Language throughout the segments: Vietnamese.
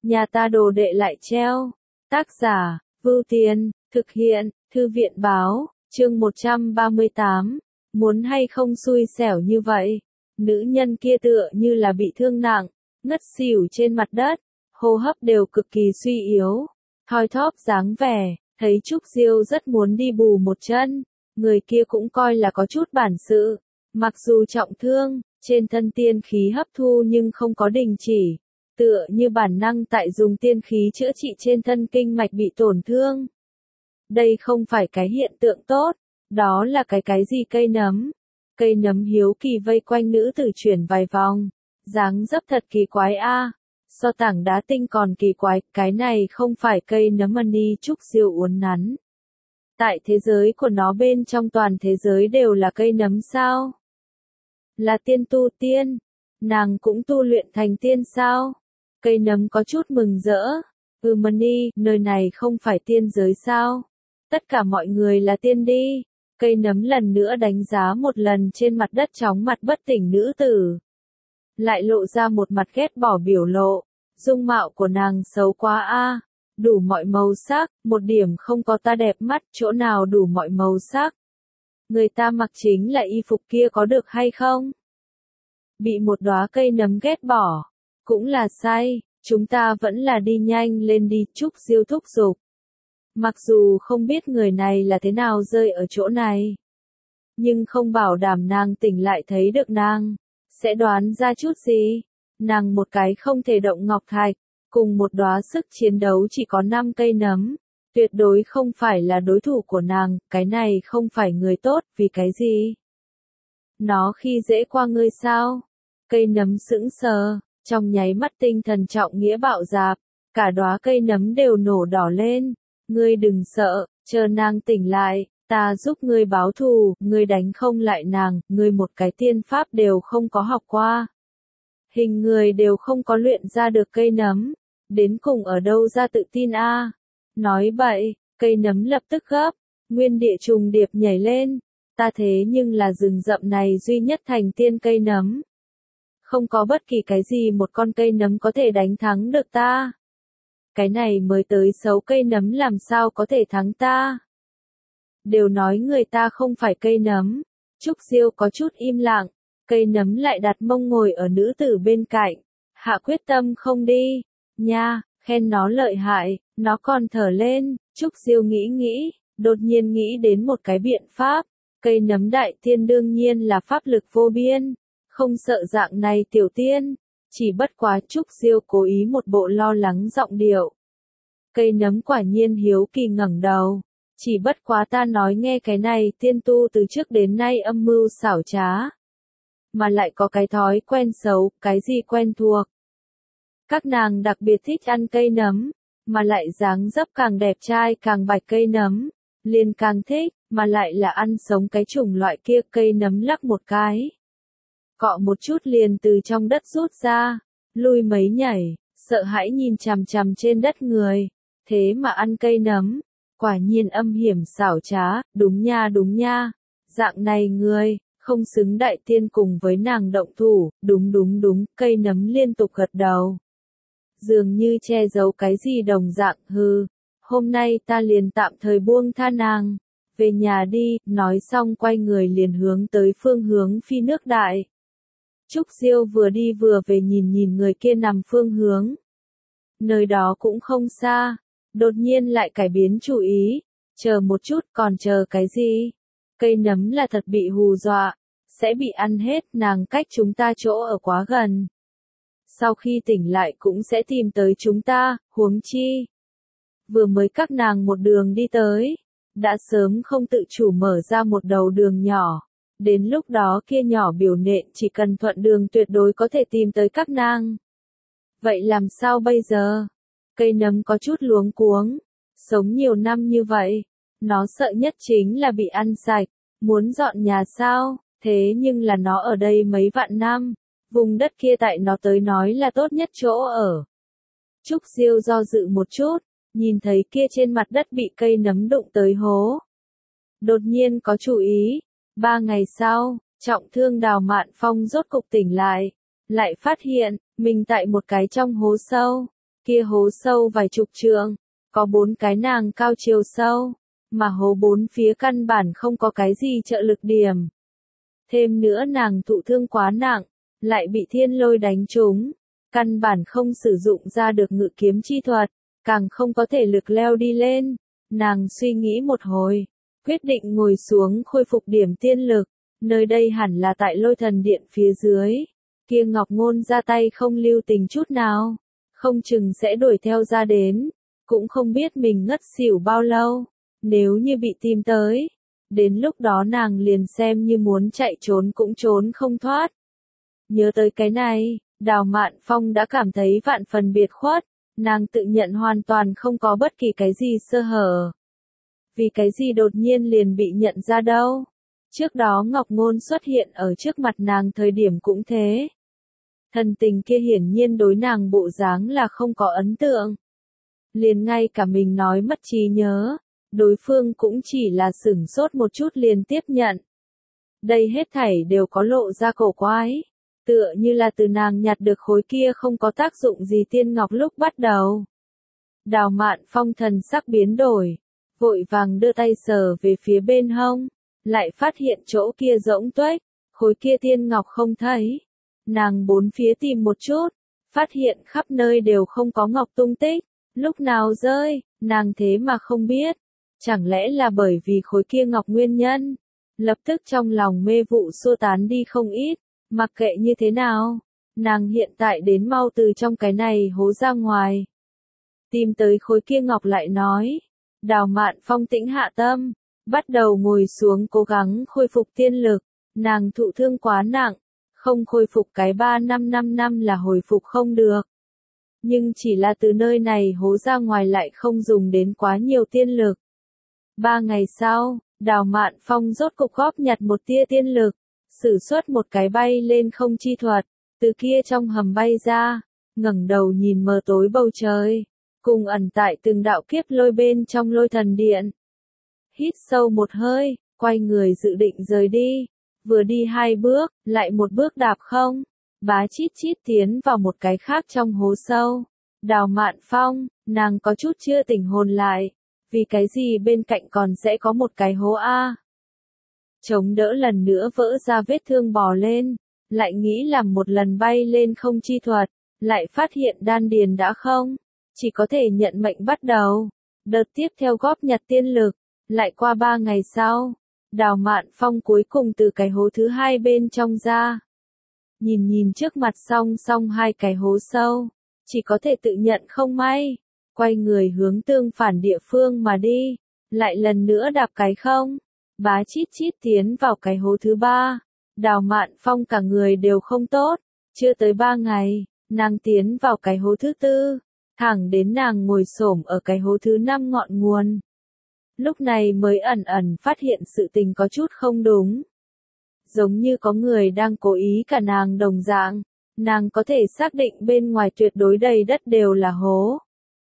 nhà ta đồ đệ lại treo. Tác giả, Vưu Tiên, thực hiện, Thư viện báo, chương 138, muốn hay không xui xẻo như vậy. Nữ nhân kia tựa như là bị thương nặng, ngất xỉu trên mặt đất, hô hấp đều cực kỳ suy yếu, thoi thóp dáng vẻ, thấy Trúc Diêu rất muốn đi bù một chân, người kia cũng coi là có chút bản sự, mặc dù trọng thương, trên thân tiên khí hấp thu nhưng không có đình chỉ, tựa như bản năng tại dùng tiên khí chữa trị trên thân kinh mạch bị tổn thương. Đây không phải cái hiện tượng tốt, đó là cái gì cây nấm. Cây nấm hiếu kỳ vây quanh nữ tử chuyển vài vòng, dáng dấp thật kỳ quái a. So tảng đá tinh còn kỳ quái, cái này không phải cây nấm mani Trúc Diêu uốn nắn. Tại thế giới của nó bên trong toàn thế giới đều là cây nấm sao? Là tiên tu tiên, nàng cũng tu luyện thành tiên sao? Cây nấm có chút mừng rỡ, mani, nơi này không phải tiên giới sao? Tất cả mọi người là tiên đi. Cây nấm lần nữa đánh giá một lần trên mặt đất chóng mặt bất tỉnh nữ tử. Lại lộ ra một mặt ghét bỏ biểu lộ, dung mạo của nàng xấu quá a, đủ mọi màu sắc, một điểm không có ta đẹp mắt, chỗ nào đủ mọi màu sắc. Người ta mặc chính là y phục kia có được hay không? Bị một đóa cây nấm ghét bỏ, cũng là sai, chúng ta vẫn là đi nhanh lên đi, Trúc Diêu thúc giục. Mặc dù không biết người này là thế nào rơi ở chỗ này, nhưng không bảo đảm nàng tỉnh lại thấy được nàng, sẽ đoán ra chút gì. Nàng một cái không thể động ngọc thạch, cùng một đóa sức chiến đấu chỉ có 5 cây nấm, tuyệt đối không phải là đối thủ của nàng, cái này không phải người tốt, vì cái gì? Nó khi dễ qua ngươi sao? Cây nấm sững sờ, trong nháy mắt tinh thần trọng nghĩa bạo dạp, cả đóa cây nấm đều nổ đỏ lên. Ngươi đừng sợ, chờ nàng tỉnh lại, ta giúp ngươi báo thù, ngươi đánh không lại nàng, ngươi một cái tiên pháp đều không có học qua. Hình người đều không có luyện ra được cây nấm, đến cùng ở đâu ra tự tin a? Nói bậy, cây nấm lập tức gấp, nguyên địa trùng điệp nhảy lên, ta thế nhưng là rừng rậm này duy nhất thành tiên cây nấm. Không có bất kỳ cái gì một con cây nấm có thể đánh thắng được ta. Cái này mới tới xấu cây nấm làm sao có thể thắng ta. Đều nói người ta không phải cây nấm. Trúc Diêu có chút im lặng, cây nấm lại đặt mông ngồi ở nữ tử bên cạnh. Hạ quyết tâm không đi. Nha, khen nó lợi hại, nó còn thở lên. Trúc Diêu nghĩ, đột nhiên nghĩ đến một cái biện pháp. Cây nấm đại tiên đương nhiên là pháp lực vô biên. Không sợ dạng này tiểu tiên. Chỉ bất quá Trúc Diêu cố ý một bộ lo lắng giọng điệu. Cây nấm quả nhiên hiếu kỳ ngẩng đầu. Chỉ bất quá ta nói nghe cái này tiên tu từ trước đến nay âm mưu xảo trá. Mà lại có cái thói quen xấu, cái gì quen thuộc. Các nàng đặc biệt thích ăn cây nấm, mà lại dáng dấp càng đẹp trai càng bạch cây nấm. Liền càng thích, mà lại là ăn sống cái chủng loại kia cây nấm lắc một cái. Cọ một chút liền từ trong đất rút ra, lui mấy nhảy, sợ hãi nhìn chằm chằm trên đất người, thế mà ăn cây nấm, quả nhiên âm hiểm xảo trá, đúng nha, dạng này người, không xứng đại tiên cùng với nàng động thủ, đúng, cây nấm liên tục gật đầu. Dường như che giấu cái gì đồng dạng, hôm nay ta liền tạm thời buông tha nàng, về nhà đi, nói xong quay người liền hướng tới phương hướng phi nước đại. Trúc Diêu vừa đi vừa về nhìn người kia nằm phương hướng. Nơi đó cũng không xa, đột nhiên lại cải biến chủ ý, chờ một chút còn chờ cái gì? Cây nấm là thật bị hù dọa, sẽ bị ăn hết, nàng cách chúng ta chỗ ở quá gần. Sau khi tỉnh lại cũng sẽ tìm tới chúng ta, huống chi. Vừa mới các nàng một đường đi tới, đã sớm không tự chủ mở ra một đầu đường nhỏ. Đến lúc đó kia nhỏ biểu nện chỉ cần thuận đường tuyệt đối có thể tìm tới các nàng. Vậy làm sao bây giờ? Cây nấm có chút luống cuống. Sống nhiều năm như vậy, nó sợ nhất chính là bị ăn sạch. Muốn dọn nhà sao? Thế nhưng là nó ở đây mấy vạn năm. Vùng đất kia tại nó tới nói là tốt nhất chỗ ở. Trúc Diêu do dự một chút, nhìn thấy kia trên mặt đất bị cây nấm đụng tới hố. Đột nhiên có chủ ý. 3 ngày sau, trọng thương Đào Mạn Phong rốt cục tỉnh lại, phát hiện, mình tại một cái trong hố sâu, Kia hố sâu vài chục trượng, có 4 cái nàng cao chiều sâu, mà hố 4 phía căn bản không có cái gì trợ lực điểm. Thêm nữa nàng thụ thương quá nặng, lại bị thiên lôi đánh trúng, căn bản không sử dụng ra được ngự kiếm chi thuật, càng không có thể lực leo đi lên. Nàng suy nghĩ một hồi, quyết định ngồi xuống khôi phục điểm tiên lực, nơi đây hẳn là tại Lôi Thần Điện phía dưới. Kia Ngọc Ngôn ra tay không lưu tình chút nào, không chừng sẽ đuổi theo ra đến, cũng không biết mình ngất xỉu bao lâu, nếu như bị tìm tới, đến lúc đó nàng liền xem như muốn chạy trốn cũng trốn không thoát. Nhớ tới cái này, Đào Mạn Phong đã cảm thấy vạn phần biệt khuất, nàng tự nhận hoàn toàn không có bất kỳ cái gì sơ hở. Vì cái gì đột nhiên liền bị nhận ra đâu? Trước đó Ngọc Ngôn xuất hiện ở trước mặt nàng thời điểm cũng thế. Thần tình kia hiển nhiên đối nàng bộ dáng là không có ấn tượng. Liền ngay cả mình nói mất trí nhớ, đối phương cũng chỉ là sửng sốt một chút liền tiếp nhận. Đây hết thảy đều có lộ ra cổ quái, tựa như là từ nàng nhặt được khối kia không có tác dụng gì tiên ngọc lúc bắt đầu. Đào Mạn Phong thần sắc biến đổi, vội vàng đưa tay sờ về phía bên hông, lại phát hiện chỗ kia rỗng tuếch, khối kia tiên ngọc không thấy. Nàng bốn phía tìm một chút, phát hiện khắp nơi đều không có ngọc tung tích, lúc nào rơi, nàng thế mà không biết. Chẳng lẽ là bởi vì khối kia ngọc nguyên nhân? Lập tức trong lòng mê vụ xua tán đi không ít, mặc kệ như thế nào, nàng hiện tại đến mau từ trong cái này hố ra ngoài. Tìm tới khối kia ngọc lại nói, Đào Mạn Phong tĩnh hạ tâm, bắt đầu ngồi xuống cố gắng khôi phục tiên lực, nàng thụ thương quá nặng, không khôi phục cái 3-5 năm là hồi phục không được. Nhưng chỉ là từ nơi này hố ra ngoài lại không dùng đến quá nhiều tiên lực. 3 ngày sau, Đào Mạn Phong rốt cục góp nhặt một tia tiên lực, sử xuất một cái bay lên không chi thuật, từ kia trong hầm bay ra, ngẩng đầu nhìn mờ tối bầu trời, cùng ẩn tại từng đạo kiếp lôi bên trong Lôi Thần Điện. Hít sâu một hơi, quay người dự định rời đi, vừa đi 2 bước, lại một bước đạp không, bá chít chít tiến vào một cái khác trong hố sâu. Đào Mạn Phong, nàng có chút chưa tỉnh hồn lại, vì cái gì bên cạnh còn sẽ có một cái hố A. Chống đỡ lần nữa vỡ ra vết thương bò lên, lại nghĩ làm một lần bay lên không chi thuật, lại phát hiện đan điền đã không, chỉ có thể nhận mệnh bắt đầu. Đợt tiếp theo góp nhặt tiên lực, lại qua 3 ngày sau, Đào Mạn Phong cuối cùng từ cái hố thứ 2 bên trong ra. Nhìn trước mặt song song 2 cái hố sâu, chỉ có thể tự nhận không may, quay người hướng tương phản địa phương mà đi, lại lần nữa đạp cái không, bá chít chít tiến vào cái hố thứ 3. Đào Mạn Phong cả người đều không tốt, chưa tới 3 ngày, nàng tiến vào cái hố thứ 4, thẳng đến nàng ngồi xổm ở cái hố thứ 5 ngọn nguồn. Lúc này mới ẩn ẩn phát hiện sự tình có chút không đúng. Giống như có người đang cố ý cả nàng đồng dạng, nàng có thể xác định bên ngoài tuyệt đối đầy đất đều là hố.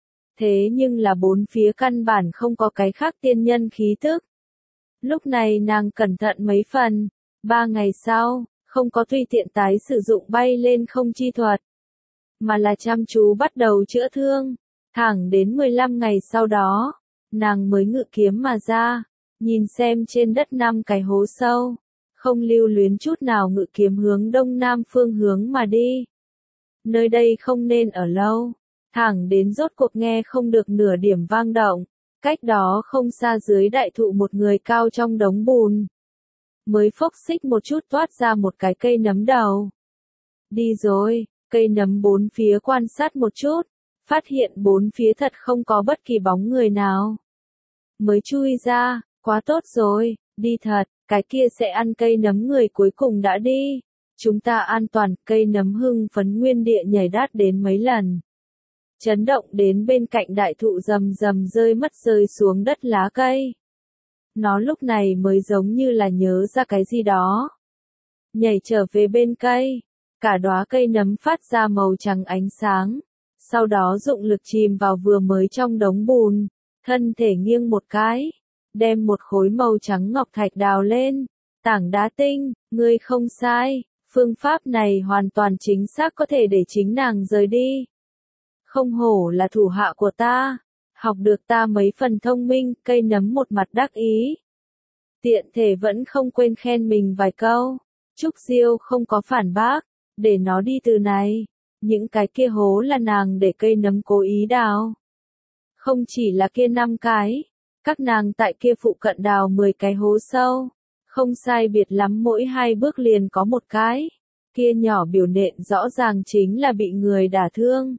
Thế nhưng là 4 phía căn bản không có cái khác tiên nhân khí tức. Lúc này nàng cẩn thận mấy phần, 3 ngày sau, không có tùy tiện tái sử dụng bay lên không chi thuật, mà là chăm chú bắt đầu chữa thương, thẳng đến 15 ngày sau đó, nàng mới ngự kiếm mà ra, nhìn xem trên đất 5 cái hố sâu, không lưu luyến chút nào ngự kiếm hướng đông nam phương hướng mà đi. Nơi đây không nên ở lâu, thẳng đến rốt cuộc nghe không được nửa điểm vang động, cách đó không xa dưới đại thụ một người cao trong đống bùn. Mới phốc xích một chút toát ra một cái cây nấm đầu. Đi rồi, cây nấm 4 phía quan sát một chút, phát hiện 4 phía thật không có bất kỳ bóng người nào. Mới chui ra, quá tốt rồi, đi thật, cái kia sẽ ăn cây nấm người cuối cùng đã đi. Chúng ta an toàn, cây nấm hưng phấn nguyên địa nhảy đát đến mấy lần. Chấn động đến bên cạnh đại thụ rầm rầm rơi xuống đất lá cây. Nó lúc này mới giống như là nhớ ra cái gì đó. Nhảy trở về bên cây, cả đóa cây nấm phát ra màu trắng ánh sáng. Sau đó dụng lực chìm vào vừa mới trong đống bùn, thân thể nghiêng một cái, đem một khối màu trắng ngọc thạch đào lên. Tảng đá tinh, ngươi không sai, phương pháp này hoàn toàn chính xác có thể để chính nàng rời đi. Không hổ là thủ hạ của ta, học được ta mấy phần thông minh, cây nấm một mặt đắc ý. Tiện thể vẫn không quên khen mình vài câu. Trúc Diêu không có phản bác, để nó đi từ này. Những cái kia hố là nàng để cây nấm cố ý đào. Không chỉ là kia 5 cái, các nàng tại kia phụ cận đào 10 cái hố sâu. Không sai biệt lắm mỗi 2 bước liền có một cái. Kia nhỏ biểu nện rõ ràng chính là bị người đả thương.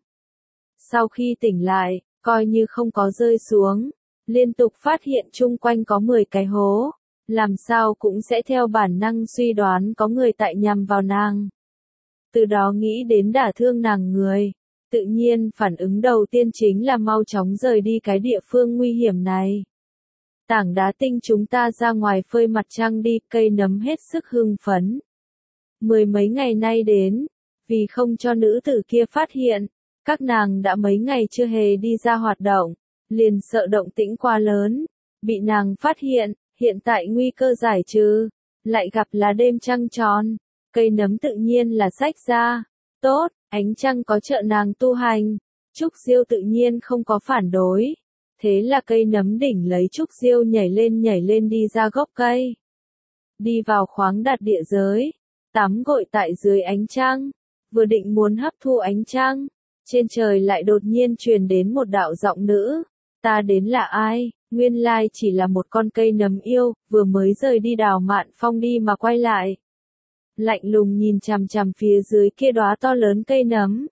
Sau khi tỉnh lại, coi như không có rơi xuống, liên tục phát hiện chung quanh có 10 cái hố, làm sao cũng sẽ theo bản năng suy đoán có người tại nhằm vào nàng. Từ đó nghĩ đến đả thương nàng người, tự nhiên phản ứng đầu tiên chính là mau chóng rời đi cái địa phương nguy hiểm này. Tảng đá tinh chúng ta ra ngoài phơi mặt trăng đi, cây nấm hết sức hưng phấn. 10 mấy ngày nay đến, vì không cho nữ tử kia phát hiện, các nàng đã mấy ngày chưa hề đi ra hoạt động, liền sợ động tĩnh quá lớn, bị nàng phát hiện tại nguy cơ giải trừ, lại gặp là đêm trăng tròn, cây nấm tự nhiên là xách ra, tốt, ánh trăng có trợ nàng tu hành, Trúc Diêu tự nhiên không có phản đối, thế là cây nấm đỉnh lấy Trúc Diêu nhảy lên đi ra gốc cây, đi vào khoáng đạt địa giới, tắm gội tại dưới ánh trăng, vừa định muốn hấp thu ánh trăng. Trên trời lại đột nhiên truyền đến một đạo giọng nữ, ta đến là ai, nguyên lai chỉ là một con cây nấm yêu, vừa mới rời đi Đào Mạn Phong đi mà quay lại. Lạnh lùng nhìn chằm chằm phía dưới kia đóa to lớn cây nấm.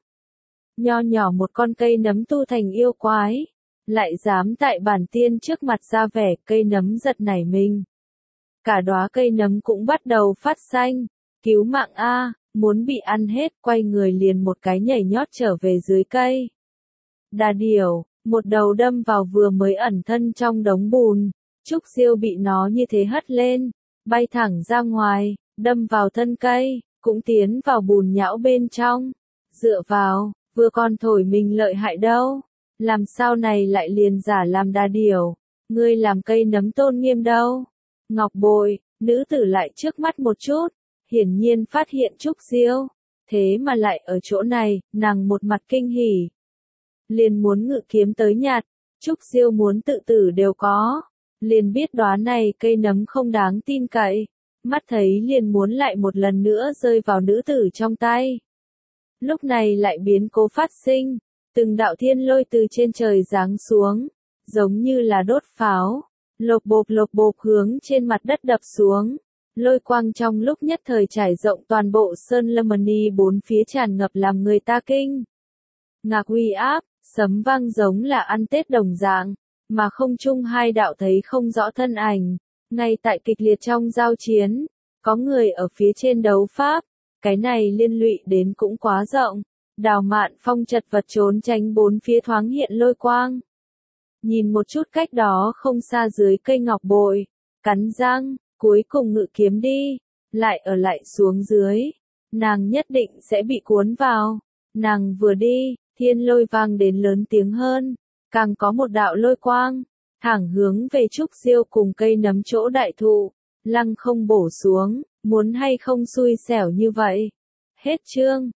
Nho nhỏ một con cây nấm tu thành yêu quái, lại dám tại bản tiên trước mặt ra vẻ, cây nấm giật nảy mình. Cả đóa cây nấm cũng bắt đầu phát xanh, cứu mạng a. Muốn bị ăn hết, quay người liền một cái nhảy nhót trở về dưới cây. Đà điểu, một đầu đâm vào vừa mới ẩn thân trong đống bùn, Trúc Diêu bị nó như thế hất lên, bay thẳng ra ngoài, đâm vào thân cây, cũng tiến vào bùn nhão bên trong. Dựa vào, vừa còn thổi mình lợi hại đâu, làm sao này lại liền giả làm đà điểu, ngươi làm cây nấm tôn nghiêm đâu. Ngọc bội, nữ tử lại trước mắt một chút. Hiển nhiên phát hiện Trúc Diêu, thế mà lại ở chỗ này, nàng một mặt kinh hỉ. Liền muốn ngự kiếm tới nhặt, Trúc Diêu muốn tự tử đều có. Liền biết đóa này cây nấm không đáng tin cậy, mắt thấy liền muốn lại một lần nữa rơi vào nữ tử trong tay. Lúc này lại biến cố phát sinh, từng đạo thiên lôi từ trên trời giáng xuống, giống như là đốt pháo, lộc bộp hướng trên mặt đất đập xuống. Lôi quang trong lúc nhất thời trải rộng toàn bộ sơn lâm mani bốn phía tràn ngập làm người ta kinh. Ngạc uy áp, sấm vang giống là ăn Tết đồng dạng, mà không chung hai đạo thấy không rõ thân ảnh. Ngay tại kịch liệt trong giao chiến, có người ở phía trên đấu pháp, cái này liên lụy đến cũng quá rộng. Đào Mạn Phong chật vật trốn tránh bốn phía thoáng hiện lôi quang. Nhìn một chút cách đó không xa dưới cây ngọc bội, cắn răng. Cuối cùng ngự kiếm đi, lại ở lại xuống dưới, nàng nhất định sẽ bị cuốn vào. Nàng vừa đi, thiên lôi vang đến lớn tiếng hơn, càng có một đạo lôi quang, thẳng hướng về Trúc Diêu cùng cây nấm chỗ đại thụ, lăng không bổ xuống, muốn hay không xui xẻo như vậy. Hết chương.